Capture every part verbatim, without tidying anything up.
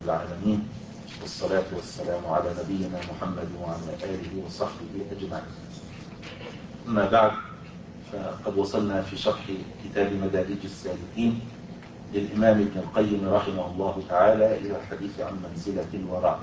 العالمين، والصلاة والسلام على نبينا محمد وعلى آله وصحبه أجمعين. أما بعد، فقد وصلنا في شرح كتاب مدارج السالكين للإمام ابن القيم رحمه الله تعالى إلى الحديث عن منزلة الورع.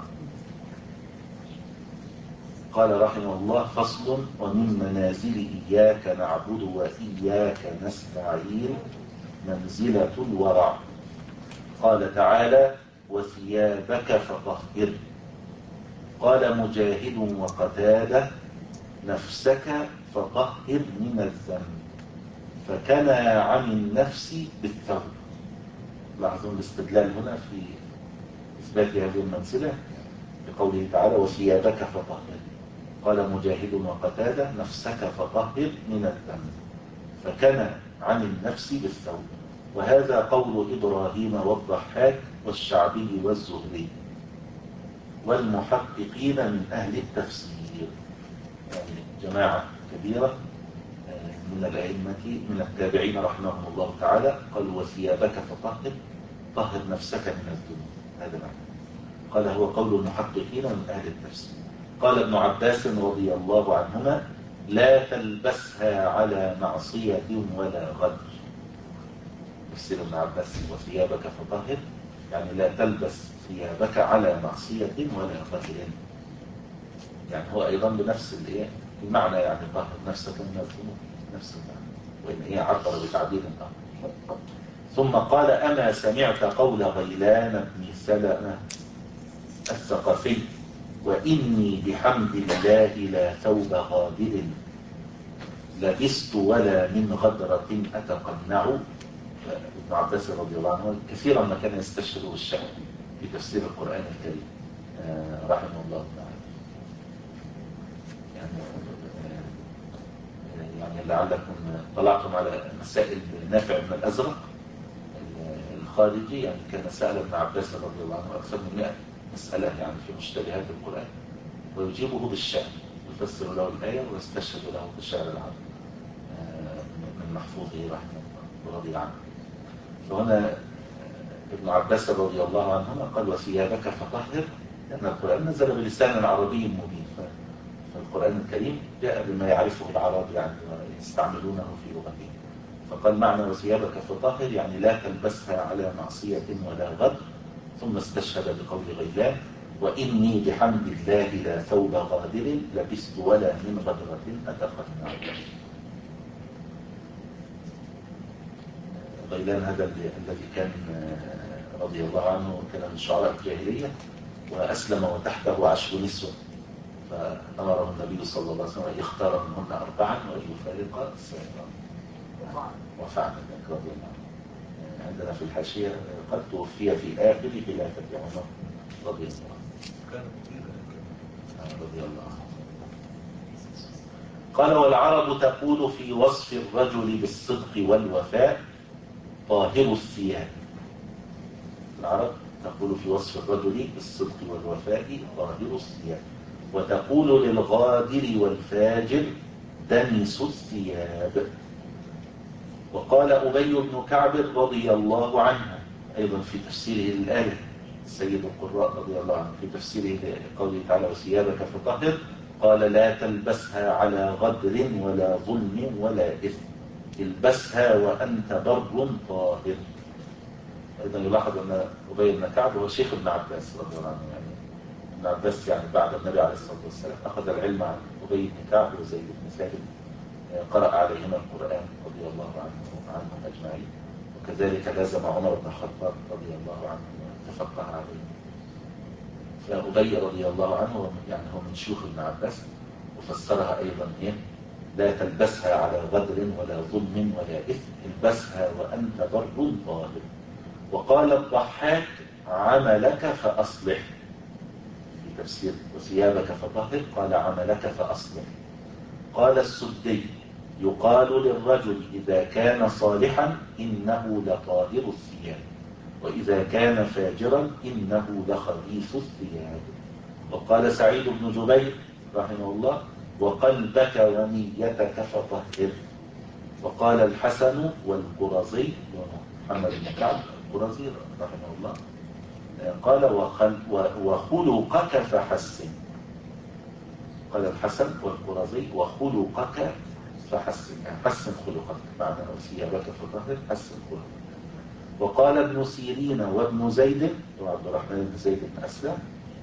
قال رحمه الله: فصل: ومن منازل إياك نعبد وإياك نستعين منزلة الورع. قال تعالى: وثيابك فطهر. قال مجاهد وقتادة: نفسك فطهر من الذنب، فكنى عن النفس بالثوب. لاحظون الاستدلال هنا في إثبات هذه المنزلة بقوله تعالى: وثيابك فطهر. قال مجاهد وقتادة: نفسك فطهر من الذنب، فكنى عن النفس بالثوب. وهذا قول إبراهيم والضحاك والشعبي والزهري والمحققين من أهل التفسير، يعني جماعة كبيرة من الأئمة من التابعين رحمهم الله تعالى قالوا: وثيابك فطهر، طهر نفسك من الذنوب. هذا معنى. قال: هو قول المحققين من أهل التفسير. قال ابن عباس رضي الله عنهما: لا تلبسها على معصية ولا غدر. تفسير ابن عباس: وثيابك فطهر، يعني لا تلبس ثيابك على معصية ولا غدر. يعني هو أيضا بنفس الايه المعنى، يعني طهر نفسك من الذنوب، نفس المعنى، وإن هي عبر بتعبير آخر. ثم قال: أما سمعت قول غيلان بن سلمة الثقفي: وإني بحمد الله لا ثوب غادر لبست ولا من غدرة أتقنع. ابن عباس رضي الله عنه كثيرا ما كان يستشهد بالشعر في تفسير القرآن الكريم رحمه الله تعالى. يعني يعني لعلكم طلعتم على مسائل نافع بن الأزرق الخارجي، يعني كان سأل ابن عباس رضي الله عنه أكثر من مئة مسألة يعني في مشتبهات القرآن، ويجيبه بالشعر، يفسر له الآية ويستشهد له بالشعر العربي من محفوظه رحمه الله ورضي عنه. فهنا ابن عباس رضي الله عنهما قال: وثيابك فطهر، لأن القرآن نزل بلسان عربي مبين، فالقرآن الكريم جاء بما يعرفه العرب يعني ويستعملونه في لغتهم. فقال: معنى وثيابك فطهر يعني لا تلبسها على معصية ولا غدر. ثم استشهد بقول غيلان: وإني بحمد الله لا ثوب غادر لبست ولا من غدرة أتقنع. غيلان هذا الذي كان رضي الله عنه كان من شعراء الجاهلية، وأسلم وتحته عشر نسوة، فأمره النبي صلى الله عليه وسلم أن يختار منهن أربعا وأن يفارق السائرات، وفعل ذلك رضي الله عنه. عندنا في الحاشية قد توفي في آخر خلافة عمر رضي الله عنه رضي الله عنه. قال: والعرب تقول في وصف الرجل بالصدق والوفاء: طاهر الثياب. العرب تقول في وصف الرجل بالصدق والوفاء: طاهر الثياب. وتقول للغادر والفاجر: دنس الثياب. وقال أبي بن كعب رضي الله عنه أيضا في تفسيره للآية، سيد القراء رضي الله عنه في تفسيره لقوله تعالى: وثيابك فطهر، قال: لا تلبسها على غدر ولا ظلم ولا إثم، البسها وأنت بر طاهر. أيضا يلاحظ أن أبي بن كعب هو شيخ ابن عباس رضي الله عنه، يعني ابن عباس يعني بعد النبي عليه الصلاة والسلام أخذ العلم عن أبي بن كعب وزيد بن ثابت، قرأ عليهما القرآن رضي الله عنه عنهم أجمعين، وكذلك لازم عمر بن الخطاب رضي الله عنه وتفقه عليه. فأبي رضي الله عنه يعني هو من شيوخ ابن عباس، وفسرها أيضا إيه: لا تلبسها على غدر ولا ظلم ولا إثم، البسها وأنت بر طاهر. وقال الضحاك: عملك فأصلح. في تفسير وثيابك فطهر قال: عملك فأصلح. قال السدي: يقال للرجل إذا كان صالحا إنه لطاهر الثياب، وإذا كان فاجرا إنه لخبيث الثياب. وقال سعيد بن جبير رحمه الله: وقلبك ونيتك فطهر. وقال الحسن والقرظي ومحمد بن كعب القرظي رحمه الله: قال وخل وخلقك فحسن. قال الحسن والقرظي وخلقك فحسن، يعني حسن خلقك، معنى ثيابك فطهر حسن خلقك. وقال ابن سيرين وابن زيد وعبد الرحمن بن زيد بن أسلم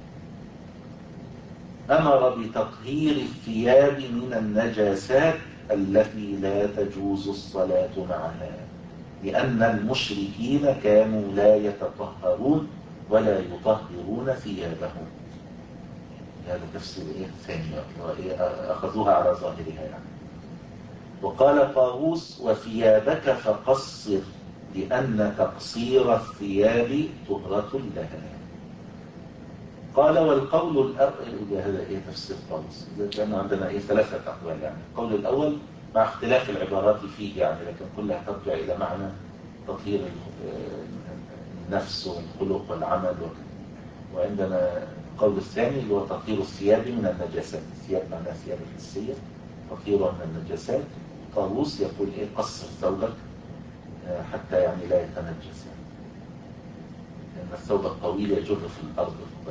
أمر بتطهير الثياب من النجاسات التي لا تجوز الصلاة معها، لأن المشركين كانوا لا يتطهرون ولا يطهرون ثيابهم. هذا تفسير إيه ثاني أخذوها على ظاهرها يعني. وقال طاووس وثيابك فقصر، لأن تقصير الثياب طهرة لها. قال والقول الأول، هذا إيه تفسير طاووس، لأن عندنا إيه ثلاثة أقوال يعني. القول الأول مع اختلاف العبارات فيه يعني، لكن كلها ترجع إلى معنى تطهير النفس والخلق والعمل. وعندنا القول الثاني اللي هو تطهير الثياب من النجاسات، الثياب معناها ثياب الحسية، تطهيرها من النجاسات. طاووس يقول إيه قصر ثوبك حتى يعني لا يتنجس، لأن الثوب الطويل يجر في الأرض وقد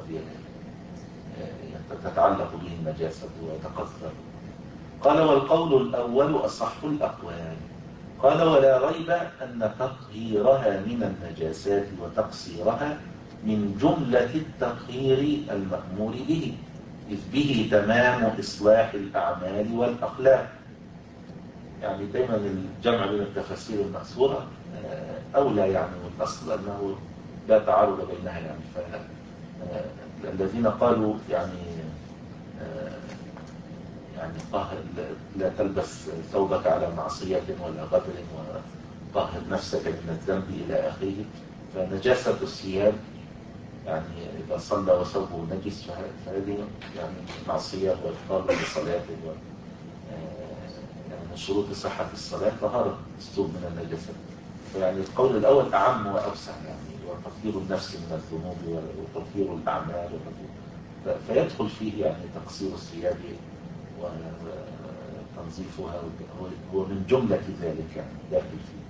تتعلق به النجاسة ويتقذر. قال والقول الأول أصح الأقوال. قال ولا ريب أن تطهيرها من النجاسات وتقصيرها من جملة التطهير المأمور به، إذ به تمام إصلاح الأعمال والأخلاق. يعني دائما الجمع بين التفاسير المأثورة أولى يعني، والأصل أنه لا تعارض بينها يعني. فالذين قالوا يعني يعني طهر لا تلبس ثوبك على معصية ولا غدر وطهر نفسك من الذنب إلى آخره، فنجاسة الثياب يعني إذا صلى وثوبه نجس فهذه يعني معصية وإبطال لصلاته. يعني من شروط صحة الصلاة طهارة الثوب من النجاسات. فيعني القول الأول أعم وأوسع يعني، وتطهير النفس من الذنوب وتطهير الأعمال وتطهير، فيدخل فيه يعني تقصير الثياب وتنظيفها، هو من جملة ذلك يعني داخل فيه.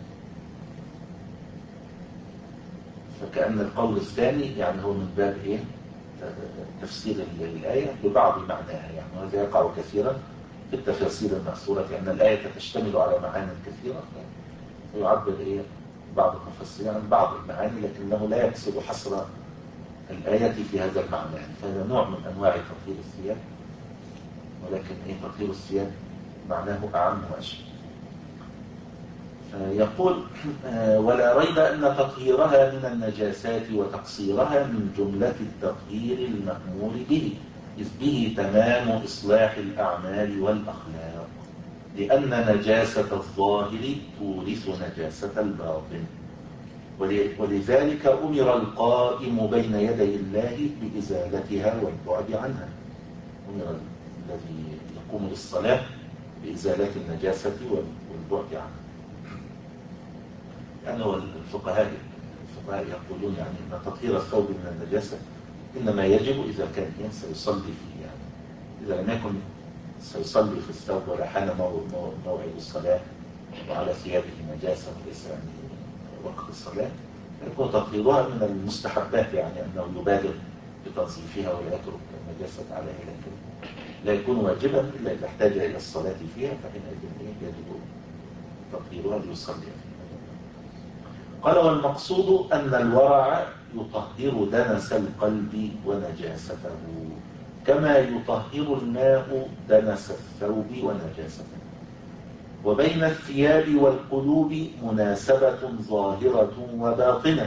فكأن القول الثاني يعني هو من باب إيه تفسير الآية ببعض معناها يعني، وهذا يقع كثيرا في التفاسير المأثورة، لأن الآية تشتمل على معاني كثيرة، فيعبر إيه بعض المفسرين عن بعض المعاني، لكنه لا يقصد حصر الآية في هذا المعنى يعني. فهذا نوع من أنواع تطهير الثياب، ولكن إيه تطهير الثياب معناه أعم وأشمل. يقول ولا ريب أن تطهيرها من النجاسات وتقصيرها من جملة التطهير المأمور به، إذ به تمام إصلاح الأعمال والأخلاق، لأن نجاسة الظاهر تورث نجاسة الباطن. ولذلك أمر القائم بين يدي الله بإزالتها والبعد عنها. أمر الذي يقوم للصلاة بإزالة النجاسة والبعد عنها. يعني هو الفقهاء الفقهاء يقولون يعني أن تطهير الثوب من النجاسة إنما يجب إذا كان سيصلي فيه يعني. إذا لم يكن سيصلي في الثوب ولا حان موعد الصلاة وعلى ثيابه نجاسة وليس يعني وقت الصلاة، يكون تطهيرها من المستحبات يعني، أنه يبادر بتنظيفها ولا يترك النجاسة عليها، لكن لا يكون واجبا إلا إذا احتاج إلى الصلاة فيها، فحينئذ يجب تطهيرها ليصلي فيها. قال والمقصود أن الورع يطهر دنس القلب ونجاسته، كما يطهر الماء دنس الثوب ونجاسته. وبين الثياب والقلوب مناسبة ظاهرة وباطنة،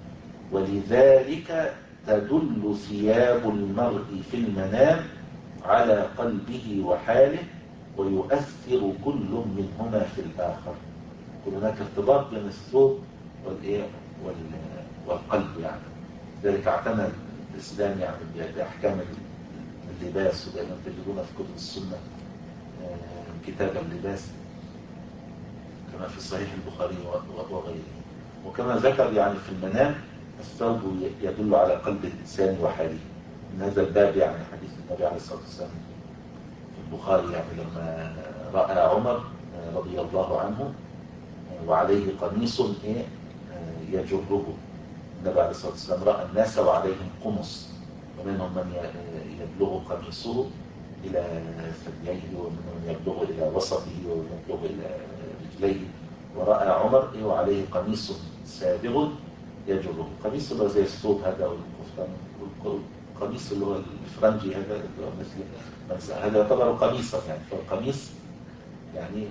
ولذلك تدل ثياب المرء في المنام على قلبه وحاله، ويؤثر كل منهما في الآخر. هناك ارتباط بين الثوب والإيه والقلب يعني. ذلك اعتنى الإسلام يعني بأحكام اللباس، ودائما تجدون في كتب السنة كتاب اللباس كما في صحيح البخاري وغيره. وكما ذكر يعني في المنام الثوب يدل على قلب الإنسان وحاله. من هذا الباب يعني حديث النبي عليه الصلاة والسلام في البخاري يعني لما رأى عمر رضي الله عنه وعليه قميص يجره، النبي عليه الصلاة والسلام رأى الناس وعليهم قمص، ومنهم من يبلغ قميصه إلى ثدييه، ومنهم من يبلغ إلى وسطه، ويبلغ إلى رجليه. ورأى عمر وعليه قميص سابغ يجره، قميص اللي هو زي الثوب هذا أو القفطان، والقميص اللي هو الفرنجي هذا اللي هو مثل هذا يعتبر قميصا يعني. فالقميص يعني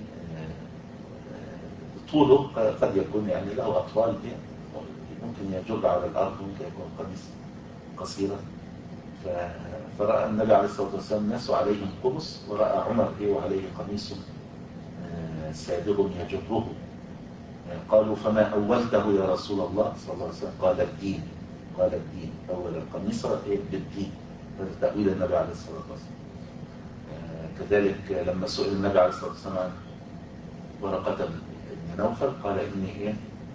طوله قد يكون يعني له أطوال، ممكن يجر على الأرض، ممكن يكون قميص قصيرا. فرأى النبي عليه الصلاة والسلام الناس وعليهم قمص، ورأى عمر وعليه قميص سابغ يجره. قالوا فما أولته يا رسول الله صلى الله عليه وسلم؟ قال الدين. قال الدين، أول القميص بالدين. هذا تأويل النبي عليه الصلاة والسلام. كذلك لما سئل النبي عليه الصلاة والسلام عن ورقة بن نوفل قال إني إيه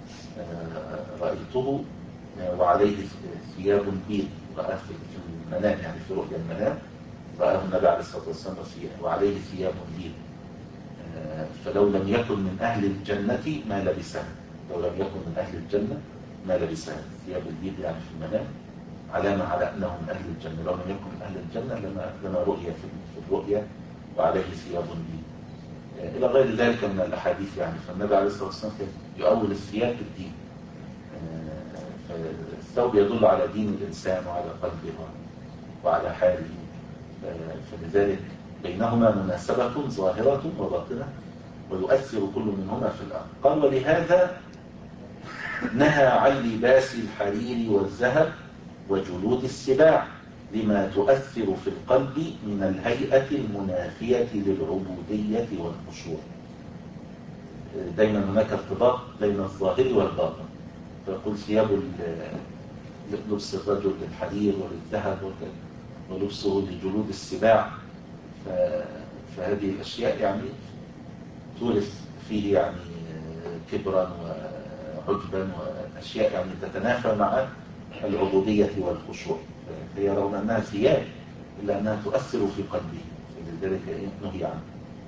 رأيته وعليه ثياب بيض، رأى في المنام يعني في رؤيا المنام، رآه النبي عليه الصلاة والسلام وعليه ثياب بيض، فلو لم يكن من أهل الجنة ما لبسها. لو لم يكن من أهل الجنة ما لبسها. ثياب البيض يعني في المنام علامة على أنه من أهل الجنة. لو لم يكن من أهل الجنة لما, لما رؤية في الرؤيا وعليه ثياب بيض إلى غير ذلك من الأحاديث يعني. فالنبي عليه الصلاة والسلام يؤول الثياب بالدين. فالثوب يدل على دين الإنسان وعلى قلبه وعلى حاله، فلذلك بينهما مناسبة ظاهرة وباطنة، ويؤثر كل منهما في الآخر. قال ولهذا نهى عن لباس الحرير والذهب وجلود السباع، لما تؤثر في القلب من الهيئة المنافية للعبودية والخشوع. دايما هناك ارتباط بين الظاهر والباطن. فيقول ثياب لبس الرجل للحرير وللذهب ولبسه لجلود السباع، فهذه الأشياء يعني تورث فيه يعني كبرا وعجبا وأشياء يعني تتنافى مع العبودية والخشوع. هي رغم أنها ثياب إلا أنها تؤثر في قلبه، فلذلك نهي عنه.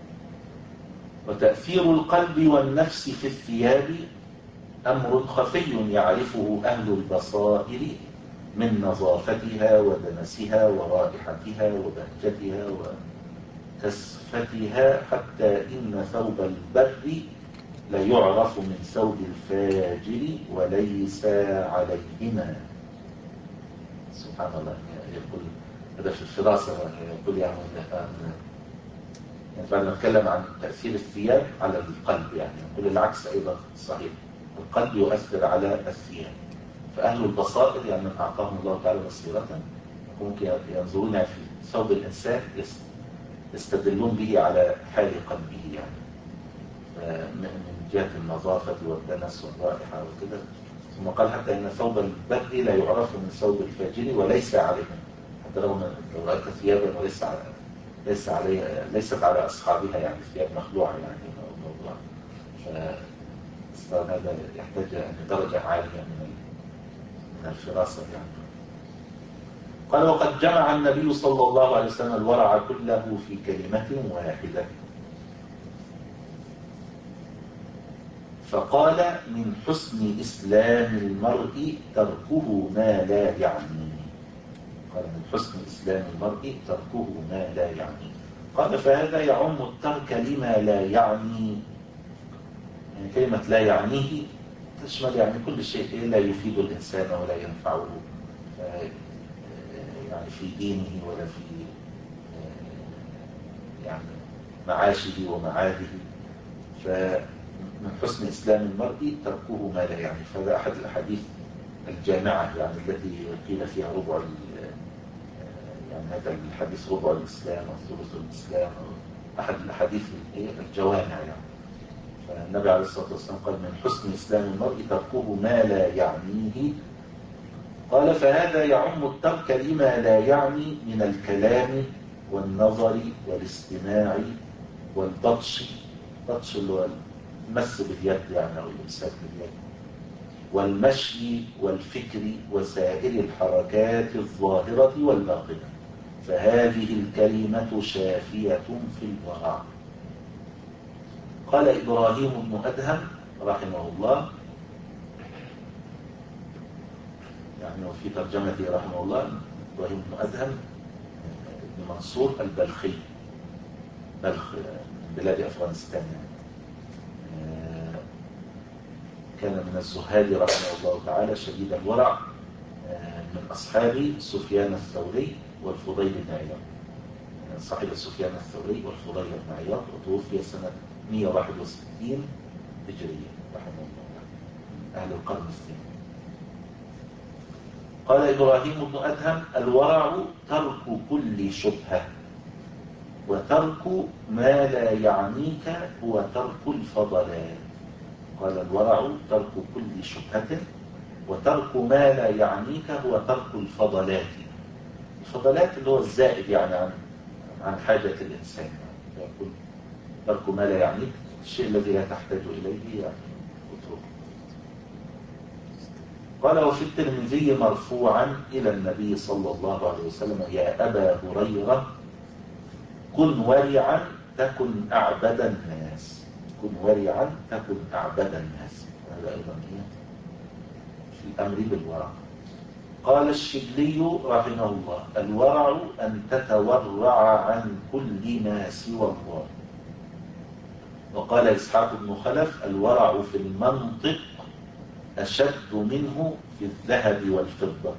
وتأثير القلب والنفس في الثياب أمر خفي يعرفه أهل البصائر من نظافتها ودنسها ورائحتها وبهجتها وكسفتها، حتى إن ثوب البر لا يعرف من ثوب الفاجر وليس عليهما. سبحان الله. يقول هذا في الفراسة، يقول يعني يعني بعد ما نتكلم عن تأثير الثياب على القلب يعني يقول العكس أيضا صحيح، القلب يؤثر على الثياب. فأهل البصائر يعني من أعطاهم الله تعالى بصيرة ممكن ينظرون في ثوب الإنسان يستدلون به على حال قلبه يعني، من جهة النظافة والدنس والرائحة وكذا. ثم قال حتى إن ثوب البر لا يعرف من ثوب الفاجر وليس عليهم، حتى لو لو رأيت ثيابا وليس على ليس عليها ليست على أصحابها يعني ثياب مخلوعة يعني الموضوع. فهذا يحتاج أن درجة عالية من من الفراسة يعني. قال وقد جمع النبي صلى الله عليه وسلم الورع كله في كلمة واحدة، فقال من حسن إسلام المرء تركه ما لا يعني. قال من حسن إسلام المرء تركه ما لا يعني. قال فهذا يعم الترك لما لا يعني. يعني كلمة لا يعنيه تشمل يعني كل شيء لا يفيد الإنسان ولا ينفعه يعني في دينه ولا في يعني معاشه ومعاده. فمن حسن إسلام المرء تركه ما لا يعني. فهذا أحد الأحاديث الجامعة يعني التي قيل فيها ربع يعني هذا الحديث ربع الإسلام وثلث الإسلام، أحد الأحاديث الجوامع يعني. فالنبي عليه الصلاة والسلام قال من حسن إسلام المرء تركه ما لا يعنيه. قال فهذا يعم الترك لما لا يعني من الكلام والنظر والاستماع والبطش، بطش اللي هو المس باليد يعني أو الإمساك باليد، والمشي والفكر وسائر الحركات الظاهرة والباطنة. فهذه الكلمة شافية في الورع. قال إبراهيم بن أدهم رحمه الله يعني وفي ترجمته رحمه الله إبراهيم بن أدهم بن منصور البلخي، بلخ من بلاد أفغانستان يعني. كان من الزهاد رحمه الله تعالى شديد الورع، من أصحاب سفيان الثوري والفضيل بن عياض، صاحب سفيان الثوري والفضيل بن عياض، وتوفي سنة مئة وواحد وستين هجرية رحمه الله، أهل القرن الثاني. قال إبراهيم بن أدهم: الورع ترك كل شبهة، وترك ما لا يعنيك هو ترك الفضلات. قال: الورع ترك كل شبهة، وترك ما لا يعنيك هو ترك الفضلات. الفضلات اللي هو الزائد يعني عن عن حاجة الإنسان، يقول ترك ما لا يعنيك، الشيء الذي لا تحتاج إليه يعني اتركه. قال: وفي الترمذي مرفوعا إلى النبي صلى الله عليه وسلم: يا أبا هريرة كن ورعا تكن أعبد الناس، كن ورعا تكن أعبد الناس. هذا أيضا في الأمر بالورع. قال الشبلي رحمه الله: الورع أن تتورع عن كل ما سوى الله. وقال إسحاق بن خلف: الورع في المنطق أشد منه في الذهب والفضة.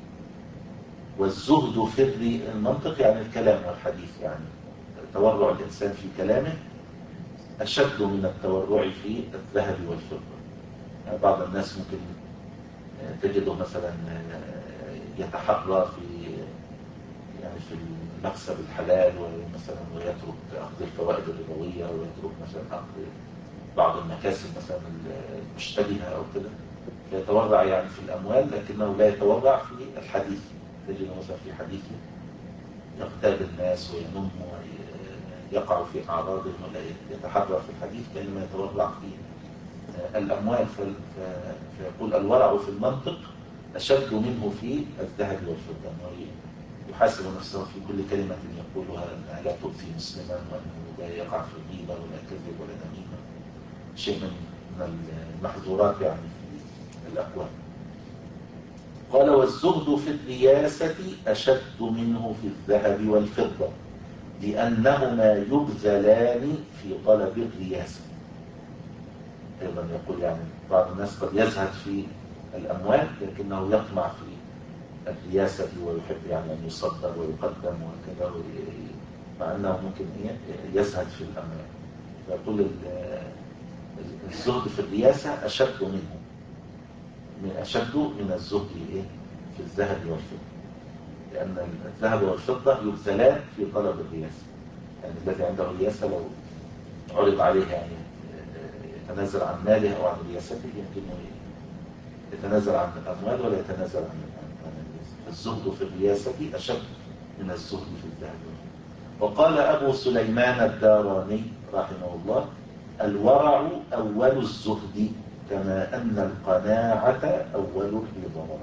والزهد في المنطق يعني الكلام والحديث، يعني تورع الإنسان في كلامه أشد من التورع في الذهب والفضة. يعني بعض الناس ممكن تجده مثلا يتحرى في يعني في المكسب الحلال، ومثلا ويترك أخذ الفوائد الربوية، ويترك مثلا أخذ بعض المكاسب مثلا المشتبهة أو كده، يتورع يعني في الأموال، لكنه لا يتورع في الحديث. تجده مثلا في حديثه يغتاب الناس وينم ويقع في أعراضهم، ولا يتحرى في الحديث كأنما يتورع في الأموال. فيقول: الورع في المنطق أشد منه في الذهب والفضة، أنه يحاسب نفسه في كل كلمة يقولها أنها لا تؤذي مسلما، وأنه لا يقع في الغيبة ولا كذب ولا نميمة، شيء من المحظورات يعني في الأقوال. قال: والزهد في الرياسة أشد منه في الذهب والفضة، لأنهما يبذلان في طلب الرياسة. أيضا يقول يعني بعض الناس قد يزهد في الأموال لكنه يطمع في الرياسة، ويحب يعني أن يصدر ويقدم وكذا، مع أنه ممكن يزهد في الأموال. فيقول الزهد في الرياسة أشد منه، من أشد من الزهد في الذهب والفضة، لأن الذهب والفضة يبذلان في طلب الرياسة. يعني الذي عنده رياسة لو عرض عليه يعني يتنازل عن ماله أو عن رياسته، يمكن يتنازل عن الأموال ولا يتنازل عن الرياسة. الزهد في الرياسة أشد من الزهد في الذهب. وقال أبو سليمان الداراني رحمه الله: الورع أول الزهد، كما أن القناعة أول الرضا.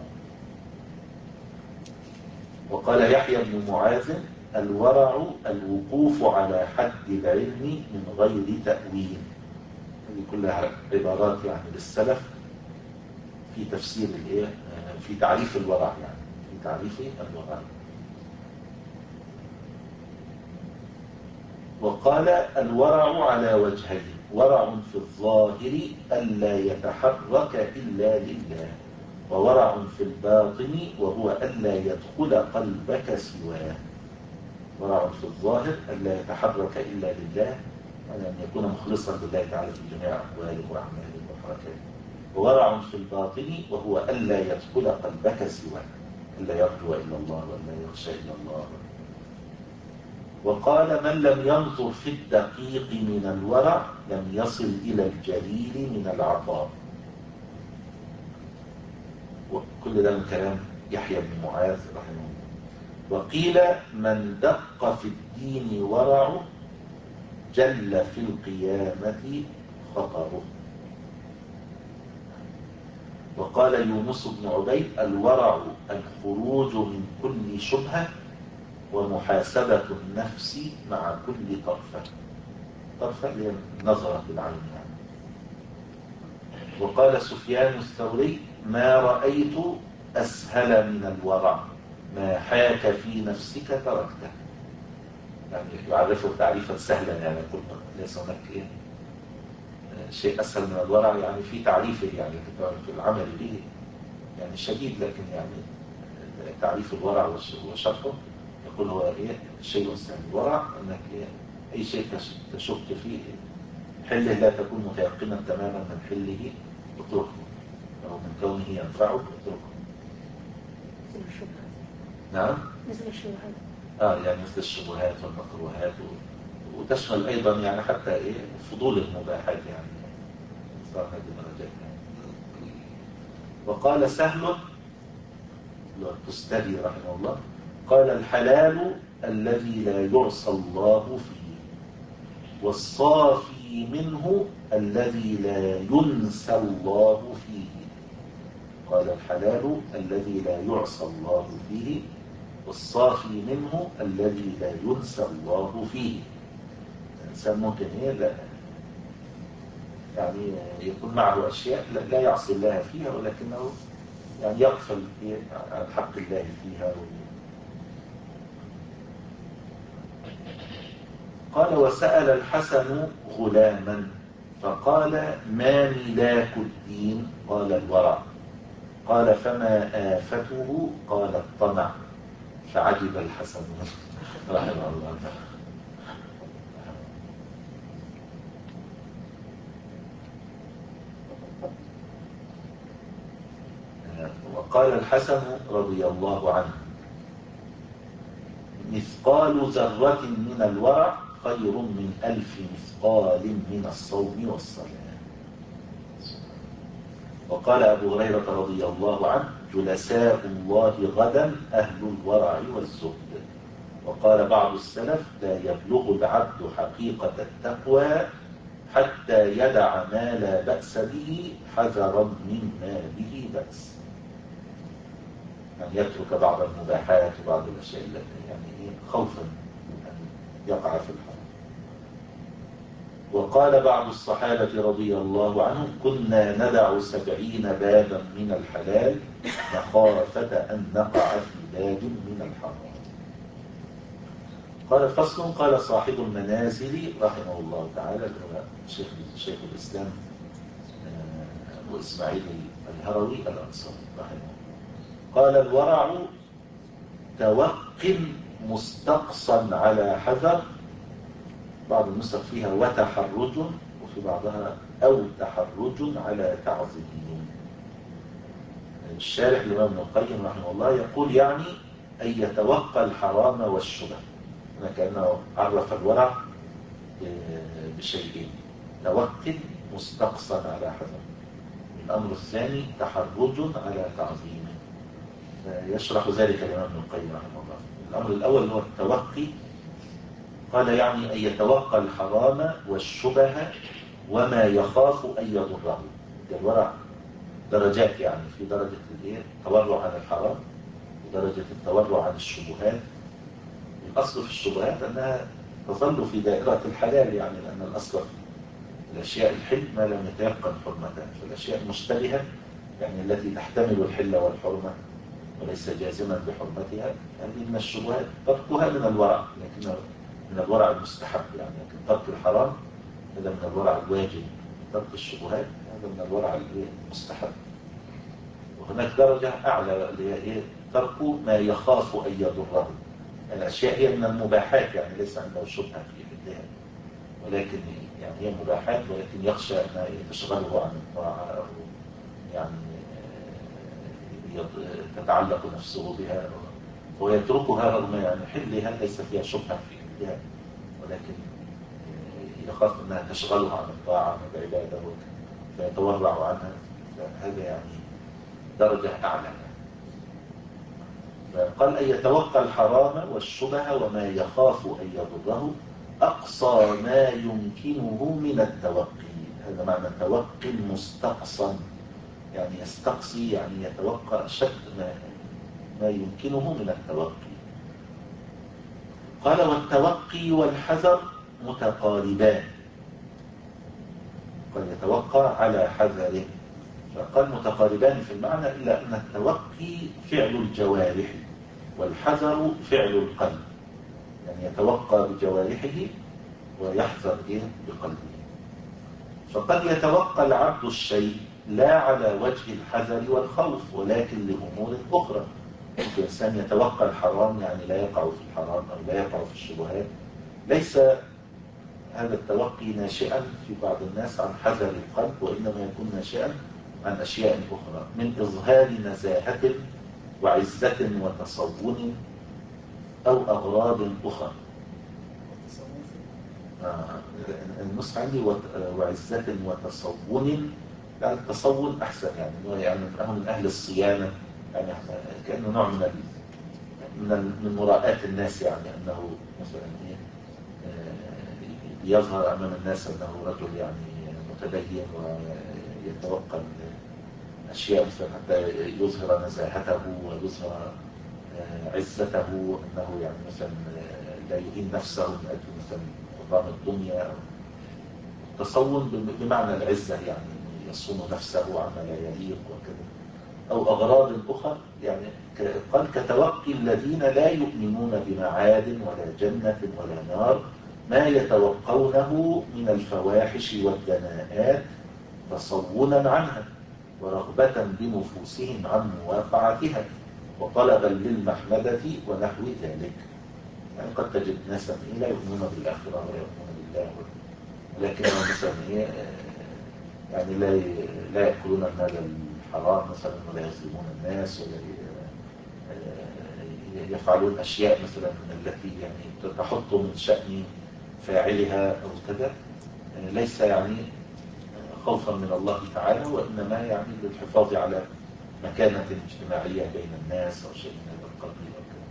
وقال يحيى بن معاذ: الورع الوقوف على حد العلم من غير تأويل. هذه كلها عبارات يعني للسلف في تفسير الايه، في تعريف الورع، يعني في تعريف الورع. وقال: الورع على وجهين: ورع في الظاهر ألا يتحرك إلا لله، وورع في الباطن وهو ألا يدخل قلبك سواه. ورع في الظاهر ألا يتحرك إلا لله، يعني أن يكون مخلصا لله تعالى في جميع أقواله وأعماله وحركاته. وورع في الباطن وهو ألا يدخل قلبك سواه، ألا يرجو إلا الله وألا يخشى إلا الله. وقال: من لم ينظر في الدقيق من الورع لم يصل إلى الجليل من العطاء. وكل ده من كلام يحيى بن معاذ رحمه الله. وقيل: من دق في الدين ورعه جل في القيامة خطره. وقال يونس بن عبيد: الورع الخروج من كل شبهة، ومحاسبة النفس مع كل طرفة. طرفة هي نظرة العين يعني. وقال سفيان الثوري: ما رأيت أسهل من الورع، ما حاك في نفسك تركته. يعني يعرفه تعريفا سهلا، يعني يقول ليس هناك إيه شيء أسهل من الورع، يعني في تعريف يعني في العمل به يعني شديد، لكن يعني تعريف الورع وشرحه يقول هو إيه شيء أسهل. الورع أنك إيه أي شيء تشك فيه حله لا تكون متيقنا تماما من حله اتركه، أو من كونه ينفعك اتركه. مثل الشبهات. نعم مثل الشبهات. آه يعني مثل الشبهات والمكروهات و... وتشمل أيضا يعني حتى إيه فضول المباحات، يعني صار هذه درجات يعني. وقال سهل التستري رحمه الله قال الحلال الذي لا يعصى الله فيه، والصافي منه الذي لا ينسى الله فيه. قال الحلال الذي لا يعصى الله فيه، والصافي منه الذي لا ينسى الله فيه. الإنسان ممكن إيه لا يعني يكون معه أشياء لا يعصي الله فيها، ولكنه يعني يغفل عن حق الله فيها. قال وسأل الحسن غلاما فقال ما ملاك الدين؟ قال الورع. قال فما آفته؟ قال الطمع. فعجب الحسن رحمه الله تعالى. وقال الحسن رضي الله عنه مثقال ذرة من الورع خير من ألف مثقال من الصوم والصلاة. وقال أبو هريرة رضي الله عنه جلساء الله غدا أهل الورع والزهد. وقال بعض السلف لا يبلغ العبد حقيقة التقوى حتى يدع ما لا بأس به حذرا مما به بأس، يعني يترك بعض المباحات وبعض الأشياء التي يعني خوفا أن يقع في الحرام. وقال بعض الصحابة رضي الله عنهم كنا ندع سبعين بابا من الحلال مخافة أن نقع في باب من الحرام. قال فصل. قال صاحب المنازل رحمه الله تعالى اللي هو شيخ شيخ الإسلام أبو إسماعيل الهروي الأنصاري رحمه الله قال الورع توق مستقصا على حذر، بعض النسخ فيها وتحرج، وفي بعضها أو تحرج على تعظيم. الشارح الإمام ابن القيم رحمه الله يقول يعني أن يتوقى الحرام والشبه، كأنه عرف الورع بشيئين: توق مستقصا على حذر، الأمر الثاني تحرج على تعظيم. يشرح ذلك الإمام ابن القيم رحمه الله. الأمر الأول هو التوقي، قال يعني أن يتوقى الحرام والشبه وما يخاف أن يضره. الورع درجات، يعني في درجة التورع عن الحرام ودرجة التورع عن الشبهات. الأصل في الشبهات أنها تظل في دائرة الحلال، يعني لأن الأصل الأشياء الحل ما لم يتيقن حرمتها. فالأشياء المشتبهة يعني التي تحتمل الحل والحرمة وليس جازما بحرمتها، هذه من الشبهات تركها من الورع، لكن من الورع المستحب يعني. لكن ترك الحرام هذا من الورع الواجب، ترك الشبهات هذا من الورع المستحب. وهناك درجة أعلى اللي هي ترك ما يخاف أن يضره. الأشياء هي من المباحات، يعني ليس عنده شبهة في مثلها، ولكن يعني هي مباحات ولكن يخشى أنها تشغله عن الطاعة أو يعني تتعلق نفسه بها ويتركها رغم يعني حلها ليس فيها شبهة في حلها، ولكن يخاف أنها تشغله عن الطاعة والعبادة فيتورع عنها. هذا يعني درجة أعلى. فقال أن يتوقى الحرام والشبه وما يخاف أن يضره أقصى ما يمكنه من التوقي. هذا معنى توقي مستقصا، يعني يستقصي يعني يتوقع شد ما, ما يمكنه من التوقي. قال والتوقي والحذر متقاربان، قد يتوقع على حذره فقال متقاربان في المعنى، إلا أن التوقي فعل الجوارح والحذر فعل القلب، يعني يتوقى بجوارحه ويحذر إيه بقلبه. فقد يتوقى العبد الشيء لا على وجه الحذر والخوف، ولكن لأمور أخرى. الإنسان يتوقى الحرام، يعني لا يقع في الحرام أو لا يقع في الشبهات، ليس هذا التوقي ناشئا في بعض الناس عن حذر القلب، وإنما يكون ناشئا عن أشياء أخرى، من إظهار نزاهة وعزة وتصون أو أغراض أخرى. آه، النص عندي وعزة وتصون، يعني التصون أحسن، يعني يعني من أهل الصيانة، يعني كأنه نوع من من من مراءاة الناس، يعني أنه مثلا إيه يظهر أمام الناس أنه رجل يعني متدين ويتوقع أشياء حتى يظهر نزاهته ويظهر عزته، أنه يعني مثلا لا يهين نفسه من أجل مثلا حطام الدنيا. التصون بمعنى العزة، يعني يصون نفسه عما لا يليق وكذا، أو أغراض أخرى، يعني قال كتوقي الذين لا يؤمنون بمعاد ولا جنة ولا نار ما يتوقونه من الفواحش والدناءات تصونا عنها ورغبة بنفوسهم عن مواقعتها وطلبا للمحمدة ونحو ذلك. يعني قد تجد ناسا لا يؤمنون بالآخرة ولا يؤمنون بالله، لكنهم مثلا يعني لا لا يأكلون المال الحرام مثلا، ولا يظلمون الناس، ولا يفعلون أشياء مثلا من التي يعني تحط من شأن فاعلها أو كذا، ليس يعني خوفا من الله تعالى، وإنما يعني للحفاظ على مكانة اجتماعية بين الناس أو شيء من هذا القبيل أو كذا.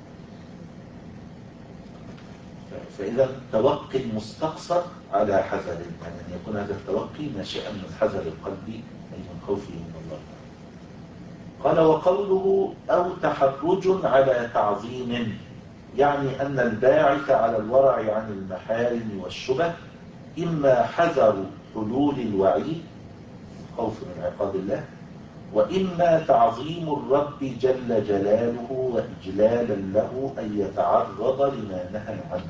فإذا توقي مستقصر على حذر، يعني أن يكون هذا التوقي ناشئا من حذر القلب أي من خوفه من الله. قال وقوله أو تحرج على تعظيم، يعني أن الباعث على الورع عن المحارم والشبه إما حذر حلول الوعيد، خوف من عقاب الله، وإما تعظيم الرب جل جلاله وإجلالا له أن يتعرض لما نهى عنه،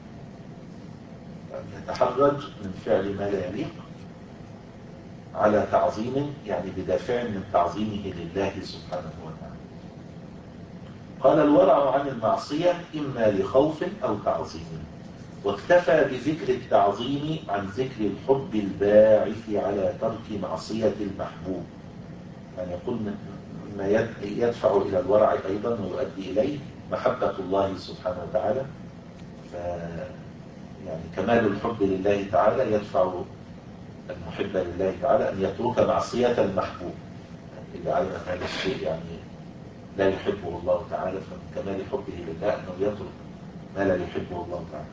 يعني يتحرج من فعل ما لا يليق على تعظيم، يعني بدافع من تعظيمه لله سبحانه وتعالى. قال الورع عن المعصية إما لخوف أو تعظيم، واكتفى بذكر التعظيم عن ذكر الحب الباعث على ترك معصية المحبوب، يعني يقول ما يدفع إلى الورع أيضا ويؤدي إليه محبة الله سبحانه وتعالى. ف يعني كمال الحب لله تعالى يدفع المحب لله تعالى أن يترك معصية المحبوب، يعني إذا علم هذا الشيء يعني لا يحبه الله تعالى، فمن كمال حبه لله أنه يترك ما لا يحبه الله تعالى.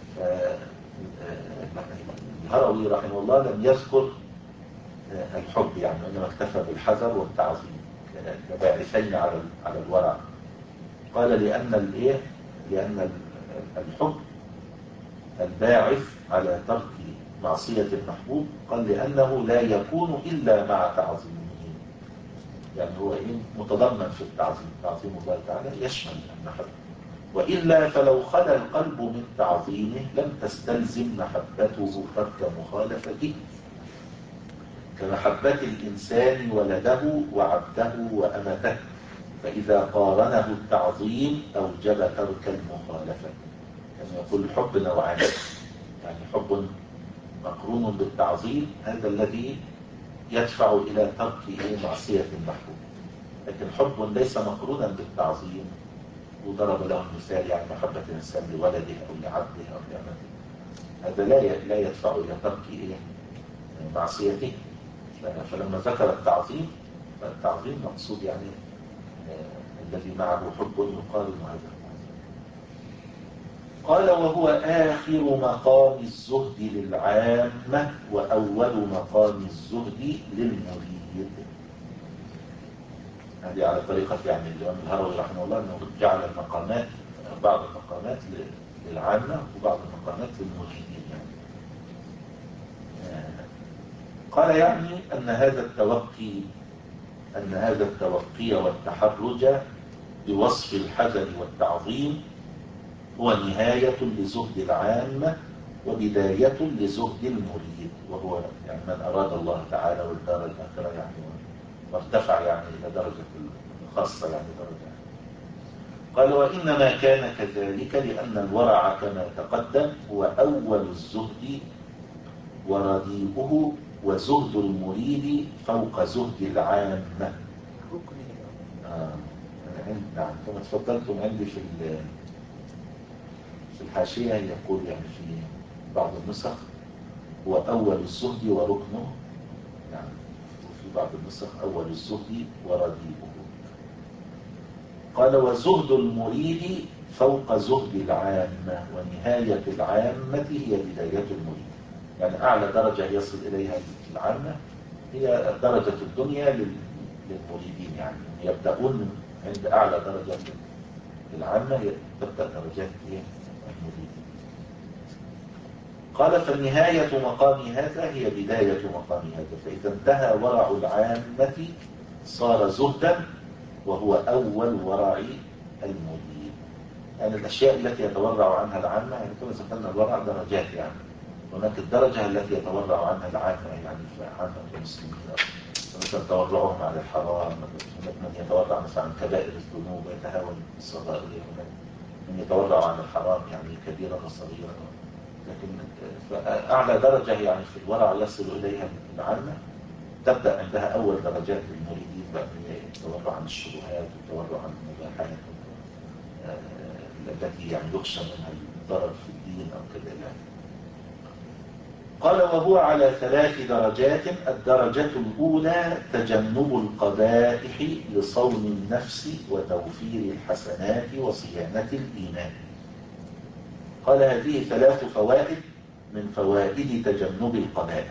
فالهروي رحمه الله لم يذكر الحب، يعني إنما اكتفى بالحذر والتعظيم كباعثين على على الورع. قال لأن الإيه لأن الحب الباعث على ترك معصية المحبوب، قال لأنه لا يكون إلا مع تعظيمه، يعني هو إيه متضمن في التعظيم، تعظيم الله تعالى يشمل المحبة، وإلا فلو خلا القلب من تعظيمه لم تستلزم محبته ترك مخالفته، كمحبة الإنسان ولده وعبده وأمته، فإذا قارنه التعظيم أوجب ترك المخالفة. يعني يقول الحب نوعان، يعني حب مقرون بالتعظيم، هذا الذي يدفع إلى ترك معصية المحبوب، لكن حب ليس مقرونا بالتعظيم، وضرب له المثال يعني محبة الإنسان لولده أو لعبده أو لأمته، هذا لا لا يدفع إلى ترك معصيته. فلما ذكر التعظيم، فالتعظيم مقصود يعني الذي معه حب يقارن هذا. قال وهو آخر مقام الزهد للعامة وأول مقام الزهد للمريد. هذه على طريقة يعني الإمام الهروي رحمه الله أنه جعل المقامات، بعض المقامات للعامة وبعض المقامات للمريدين. يعني قال يعني أن هذا التوقي أن هذا التوقي والتحرج بوصف الحذر والتعظيم هو نهاية لزهد العامة وبداية لزهد المريد، وهو يعني من أراد الله تعالى والدار الآخرة يعني وارتفع يعني إلى درجة خاصة يعني درجة. قال وإنما كان كذلك لأن الورع كما تقدم هو أول الزهد ورديئه، وزهد المريد فوق زهد العامة. آه. نعم كما تفضلتم عندي في في الحاشية يقول يعني في بعض النسخ هو أول الزهد وركنه، يعني وفي بعض النسخ أول الزهد ورديئه. قال وزهد المريد فوق زهد العامة، ونهاية العامة هي بداية المريد. يعني أعلى درجة يصل إليها العامة هي درجة الدنيا للمريدين، يعني يبدأون عند أعلى درجة العامة تبدأ درجات المريدين. قال فالنهاية مقام هذا هي بداية مقام هذا، فإذا انتهى ورع العامة صار زهدا وهو أول ورع المريد. يعني الأشياء التي يتورع عنها العامة، يعني كما ذكرنا الورع درجات، يعني هناك الدرجة التي يتورع عنها العامة يعني عامة المسلمين، مثلا تورعهم عن الحرام، هناك من يتورع مثلا عن كبائر الذنوب ويتهاون بالصغائر، هناك من يتورع عن الحرام يعني كبيرة وصغيرة. لكن أعلى درجة يعني في الورع يصل إليها العامة تبدأ عندها أول درجات المريدين بقى، التورع عن الشبهات والتورع عن المباحات التي يعني يخشى منها الضرر في الدين أو كذا يعني. قال وهو على ثلاث درجات. الدرجة الأولى تجنب القبائح لصون النفس وتوفير الحسنات وصيانة الإيمان. قال هذه ثلاث فوائد من فوائد تجنب القبائح.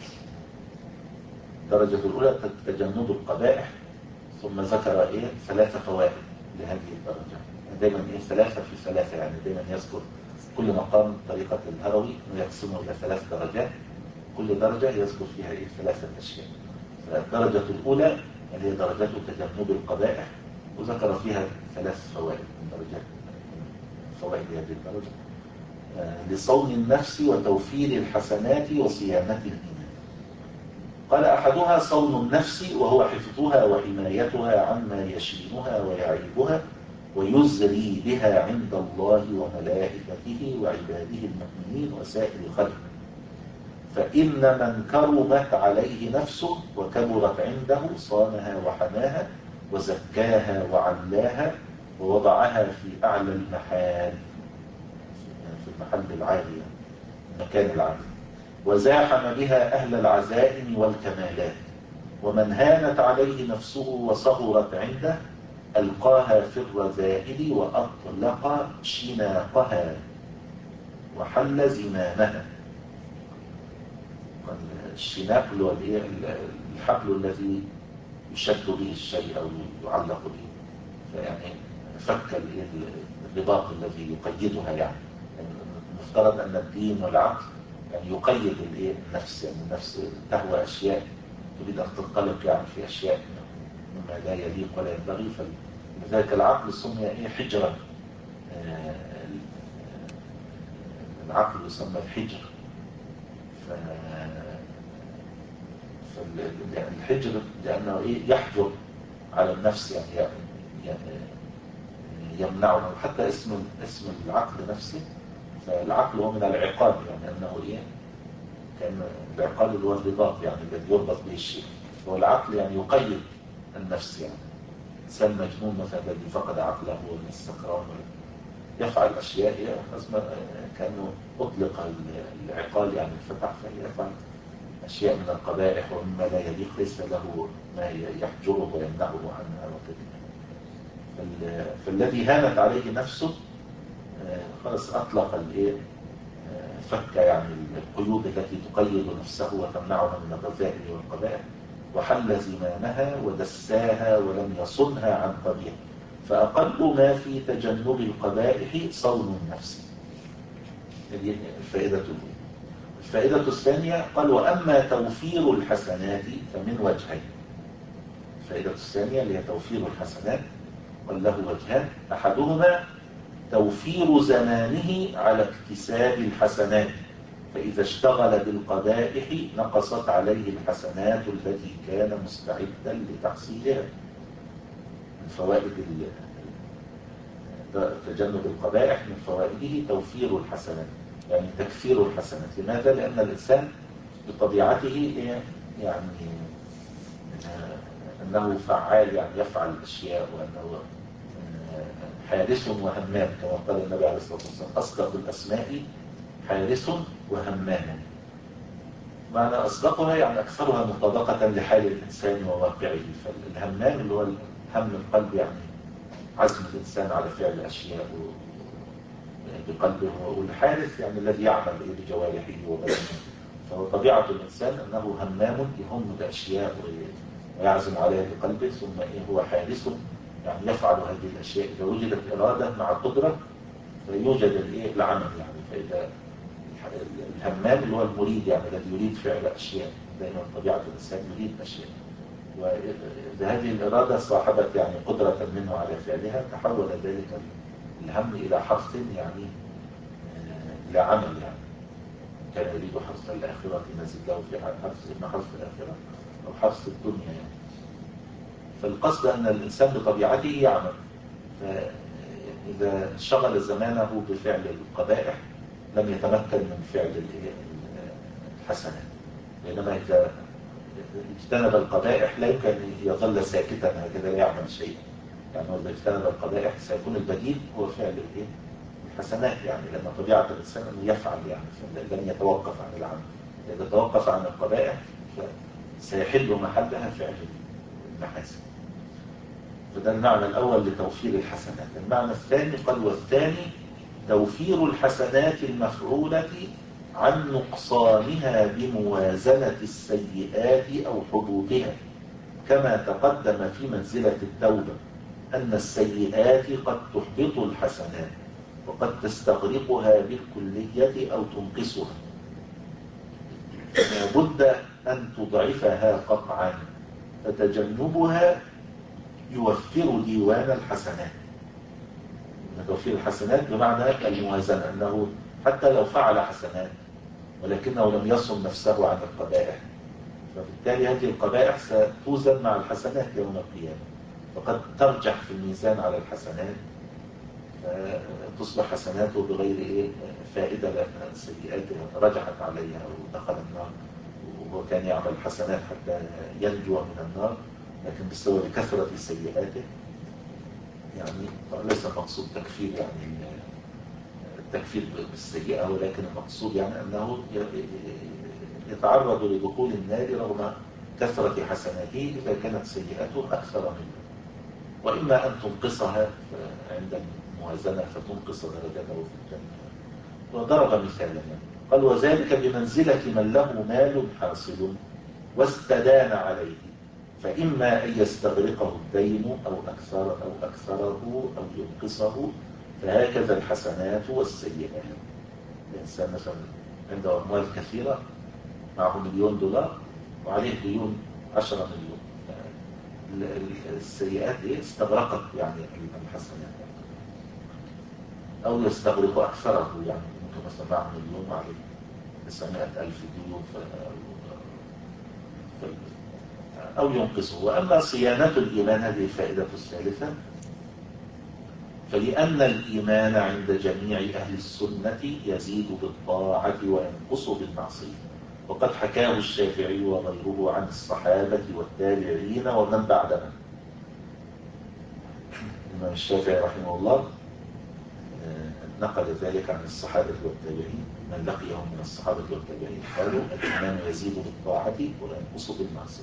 الدرجة الأولى تجنب القبائح، ثم ذكر إيه ثلاث فوائد لهذه الدرجة. دايما إيه ثلاثة في ثلاثة، يعني دايما يذكر كل مقام طريقة الهروي ويقسمه إلى ثلاث درجات، كل درجة يذكر فيها إيه ثلاثة أشياء. فالدرجة الأولى اللي هي درجات تجنب القبائح، وذكر فيها ثلاث فوائد من درجات فوائد هذه الدرجة. لصون النفس وتوفير الحسنات وصيانة الإيمان. قال أحدها صون النفس، وهو حفظها وحمايتها عما يشينها ويعيبها ويزري بها عند الله وملائكته وعباده المؤمنين وسائر خلقه. فإن من كرمت عليه نفسه وكبرت عنده صانها وحماها وزكاها وعلاها ووضعها في أعلى المحال، في المحل العالي، المكان العالي، وزاحم بها أهل العزائم والكمالات. ومن هانت عليه نفسه وصغرت عنده ألقاها في الرذائل وأطلق شناقها وحل زمامها. الشناق اللي هو الحبل الذي يشد به الشيء أو يعلق به، فيعني فك الرباط الذي يقيدها. يعني المفترض أن الدين والعقل يعني يقيد النفس، يعني النفس تهوى أشياء تريد أن تنطلق يعني في أشياء مما لا يليق ولا ينبغي، فلذلك العقل سمي إيه حجرا. العقل يسمى الحجر. فالحجر لأنه إيه يحجر على النفس، يعني, يعني يمنعه. حتى اسم اسم العقل نفسه، فالعقل هو من العقال، يعني أنه إيه كان العقال اللي هو الرباط يعني الذي يربط به الشيء، هو العقل يعني يقيد النفس. يعني إنسان مجنون مثلا الذي فقد عقله والسكران يفعل أشياء كأنه أطلق العقال، يعني الفتح، فيفعل أشياء من القبائح ومما لا يليق، ليس له ما يحجره ويمنعه عنها وكذا. فالذي هانت عليه نفسه خلاص أطلق الإيه فك يعني القيود التي تقيد نفسه وتمنعها من الرذائل والقبائح، وحل زمامها ودساها ولم يصنها عن قبيح. فأقل ما في تجنب القبائح صون النفس. هذه الفائدة الأولى. الفائدة الثانية قال وأما توفير الحسنات فمن وجهين. الفائدة الثانية اللي هي توفير الحسنات قال له وجهان، أحدهما توفير زمانه على اكتساب الحسنات، فإذا اشتغل بالقبائح نقصت عليه الحسنات التي كان مستعدا لتحصيلها. من فوائد تجنب القبائح من فوائده توفير الحسنات، يعني تكثير الحسنات. لماذا؟ لأن الإنسان بطبيعته يعني أنه فعال، يعني يفعل الأشياء، وأنه حارس وهمام كما قال النبي عليه الصلاة والسلام: أصدق الأسماء حارس وهمام. معنى أصدقها يعني أكثرها مطابقة لحال الإنسان وواقعه. فالهمام اللي هو هم القلب، يعني عزم الإنسان على فعل أشياء بقلبه، والحارس يعني الذي يعمل بجوارحه وبدنه. فهو طبيعة الإنسان أنه همام يهم بأشياء ويعزم عليها بقلبه، ثم هو حارس يعني يفعل هذه الأشياء. إذا وجدت إرادة مع قدرة فيوجد العمل. يعني فإذا الهمام اللي هو المريد، يعني الذي يريد فعل أشياء، دائما طبيعة الإنسان يريد أشياء، وإذا هذه الإرادة صاحبت يعني قدرة منه على فعلها تحول ذلك الهم إلى حرص، يعني إلى عمل. يعني كان يريد حرص الآخرة نزل له في حرص، إما حرص الآخرة أو حرص الدنيا. يعني فالقصد أن الإنسان بطبيعته يعمل، فإذا شغل زمانه بفعل القبائح لم يتمكن من فعل الحسنات. بينما إذا اجتنب القبائح لا يمكن أن يظل ساكتا هكذا لا يعمل شيء. يعني إذا اجتنب القبائح سيكون البديل هو فعل الحسنات، يعني لأن طبيعة الإنسان أنه يفعل، يعني لن يتوقف عن العمل. إذا توقف عن القبائح سيحل محلها فعل المحاسن. فده المعنى الأول لتوفير الحسنات. المعنى الثاني قال والثاني توفير الحسنات المفعولة عن نقصانها بموازنة السيئات أو حدوثها، كما تقدم في منزلة التوبة أن السيئات قد تحبط الحسنات وقد تستغرقها بالكلية أو تنقصها، فلا بد أن تضعفها قطعا، فتجنبها يوفر ديوان الحسنات. توفير الحسنات بمعنى الموازنة، أنه حتى لو فعل حسنات ولكنه لم يصم نفسه عن القبائح، فبالتالي هذه القبائح ستوزن مع الحسنات يوم القيامة، فقد ترجح في الميزان على الحسنات، تصبح حسناته بغير إيه فائدة، لأن سيئاته رجحت عليها ودخل النار، وهو كان يعمل حسنات حتى ينجو من النار، لكن بسبب كثرة سيئاته يعني ليس المقصود تكفير يعني التكفير بالسيئة، ولكن المقصود يعني أنه يتعرض لدخول النار رغم كثرة حسناته إذا كانت سيئاته أكثر منه، وإما أن تنقصها عند الموازنة فتنقص درجته في الجنة. وضرب مثالا قال وذلك بمنزلة من له مال حاصل واستدان عليه، فإما أن يستغرقه الدين أو أكثر أو أكثره أو ينقصه، فهكذا الحسنات والسيئات. الإنسان مثلا عنده أموال كثيرة، معه مليون دولار وعليه ديون عشرة مليون، السيئات إيه استغرقت يعني الحسنات، أو يستغرق أكثره، يعني ممكن مثلا معه مليون وعليه تسعمائة ألف ديون ف... أو ينقصه. وأما صيانة الإيمان، هذه الفائدة الثالثة، فلأن الإيمان عند جميع أهل السنة يزيد بالطاعة وينقص بالمعصية، وقد حكاه الشافعي وغيره عن الصحابة والتابعين ومن بعدهم. الإمام الشافعي رحمه الله نقل ذلك عن الصحابة والتابعين، من لقيهم من الصحابة والتابعين قالوا الإيمان يزيد بالطاعة وينقص بالمعصية.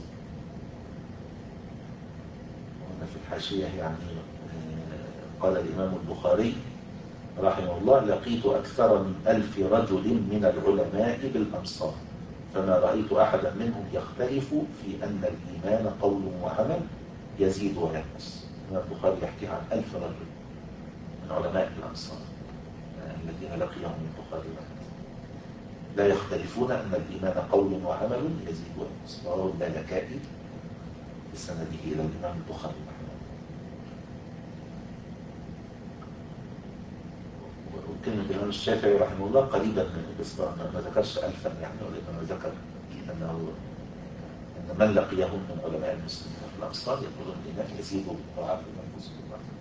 وهنا في الحاشية يعني قال الإمام البخاري رحمه الله لقيت أكثر من ألف رجل من العلماء بالأمصار، فما رأيت أحدا منهم يختلف في أن الإيمان قول وعمل يزيد وينقص. الإمام البخاري يحكي عن ألف رجل من علماء الأمصار الذين لقيهم البخاري رحمه الله. لا يختلفون أن الإيمان قول وعمل يزيد وينقص. رواه اللالكائي بسنده إلى الإمام البخاري. وكلمة الإمام الشافعي رحمه الله قريبا من بس ما ذكرش ألفا يعني، ولكن ذكر أنه أن من لقيهم من علماء المسلمين في الأمصار يقولون الإيمان يزيد بالطاعات وينقص بالمعصية.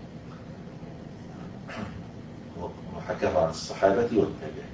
وحكاه عن الصحابة والتابعين.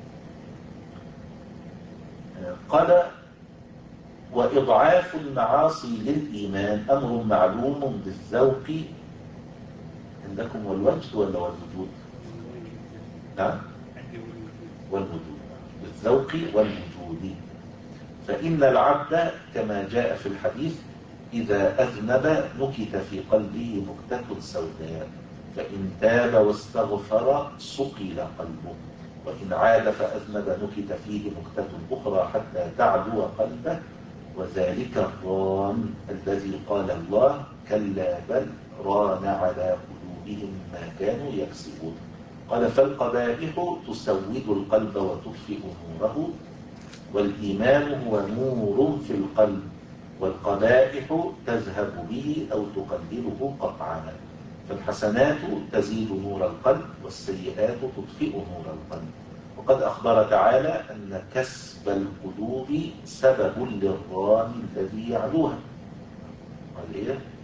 قال: وإضعاف المعاصي للإيمان أمر معلوم بالذوق عندكم والوجد ولا والوجود؟ نعم، والوجود، بالذوق والوجود. فإن العبد كما جاء في الحديث إذا أذنب نكت في قلبه نكتة سوداء، فإن تاب واستغفر صقل قلبه، وإن عاد فأذنب نكت فيه نكتة أخرى حتى تعلو قلبه، وذلك الران الذي قال الله: كلا بل ران على قلوبهم ما كانوا يكسبون. قال: فالقبائح تسود القلب وتطفئ نوره، والإيمان هو نور في القلب، والقبائح تذهب به أو تقلله قطعا. فالحسنات تزيد نور القلب، والسيئات تطفئ نور القلب. وقد أخبر تعالى أن كسب القلوب سبب للران الذي يعلوها. قال إيه؟